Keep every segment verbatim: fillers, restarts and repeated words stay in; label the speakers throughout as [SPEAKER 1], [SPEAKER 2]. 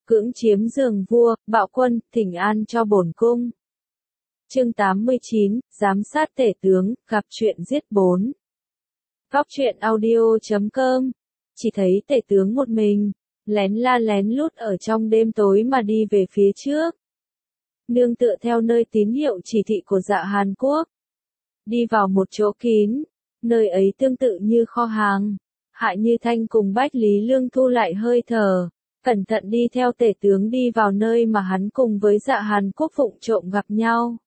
[SPEAKER 1] cưỡng chiếm giường vua, bạo quân, thỉnh an cho bổn cung. Chương tám mươi chín, giám sát tể tướng, gặp chuyện giết bốn. Góc truyện audio chấm com. Chỉ thấy tể tướng một mình, lén la lén lút ở trong đêm tối mà đi về phía trước. Nương tựa theo nơi tín hiệu chỉ thị của Dạ Hàn Quốc. Đi vào một chỗ kín, nơi ấy tương tự như kho hàng. Hạ Như Thanh cùng Bách Lý Lương thu lại hơi thở, cẩn thận đi theo tể tướng đi vào nơi mà hắn cùng với Dạ Hàn Quốc vụng trộm gặp nhau.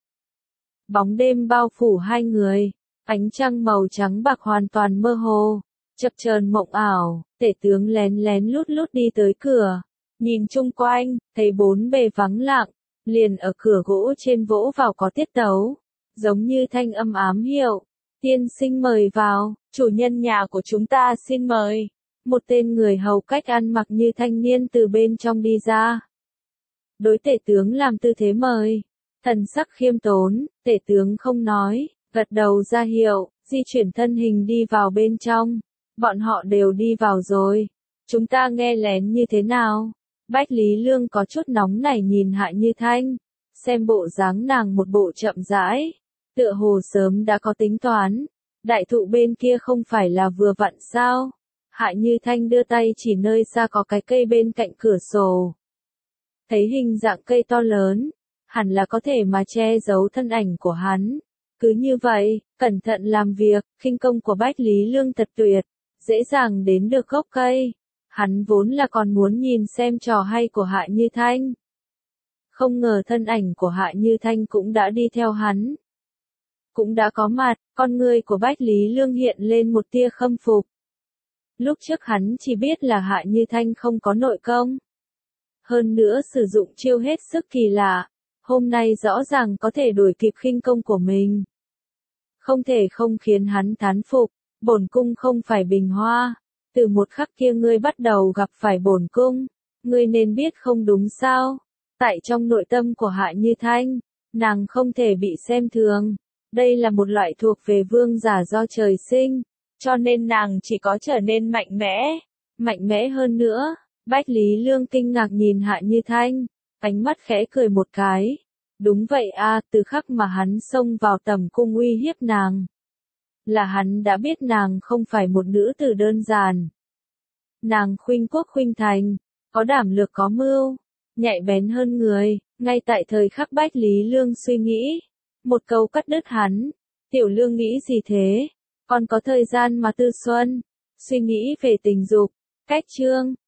[SPEAKER 1] Bóng đêm bao phủ hai người, ánh trăng màu trắng bạc hoàn toàn mơ hồ, chập chờn mộng ảo, tể tướng lén lén lút lút đi tới cửa, nhìn chung quanh, thấy bốn bề vắng lặng, liền ở cửa gỗ trên vỗ vào có tiết tấu, giống như thanh âm ám hiệu, tiên sinh mời vào, chủ nhân nhà của chúng ta xin mời. Một tên người hầu cách ăn mặc như thanh niên từ bên trong đi ra. Đối tể tướng làm tư thế mời. Thần sắc khiêm tốn, tể tướng không nói, gật đầu ra hiệu, di chuyển thân hình đi vào bên trong. Bọn họ đều đi vào rồi. Chúng ta nghe lén như thế nào? Bách Lý Lương có chút nóng nảy nhìn Hạ Như Thanh. Xem bộ dáng nàng một bộ chậm rãi. Tựa hồ sớm đã có tính toán. Đại thụ bên kia không phải là vừa vặn sao? Hạ Như Thanh đưa tay chỉ nơi xa có cái cây bên cạnh cửa sổ. Thấy hình dạng cây to lớn, hẳn là có thể mà che giấu thân ảnh của hắn. Cứ như vậy, cẩn thận làm việc, khinh công của Bách Lý Lương thật tuyệt, dễ dàng đến được gốc cây. Hắn vốn là còn muốn nhìn xem trò hay của Hạ Như Thanh. Không ngờ thân ảnh của Hạ Như Thanh cũng đã đi theo hắn. Cũng đã có mặt, con người của Bách Lý Lương hiện lên một tia khâm phục. Lúc trước hắn chỉ biết là Hạ Như Thanh không có nội công. Hơn nữa sử dụng chiêu hết sức kỳ lạ, hôm nay rõ ràng có thể đuổi kịp khinh công của mình. Không thể không khiến hắn thán phục, bổn cung không phải bình hoa, từ một khắc kia ngươi bắt đầu gặp phải bổn cung, ngươi nên biết không đúng sao? Tại trong nội tâm của Hạ Như Thanh, nàng không thể bị xem thường, đây là một loại thuộc về vương giả do trời sinh. Cho nên nàng chỉ có trở nên mạnh mẽ, mạnh mẽ hơn nữa. Bách Lý Lương kinh ngạc nhìn Hạ Như Thanh, ánh mắt khẽ cười một cái. Đúng vậy a, từ khắc mà hắn xông vào tầm cung uy hiếp nàng, là hắn đã biết nàng không phải một nữ tử đơn giản. Nàng khuynh quốc khuynh thành, có đảm lược có mưu, nhạy bén hơn người. Ngay tại thời khắc Bách Lý Lương suy nghĩ, một câu cắt đứt hắn. Tiểu Lương nghĩ gì thế? Còn có thời gian mà tư xuân, suy nghĩ về tình dục. Cách chương,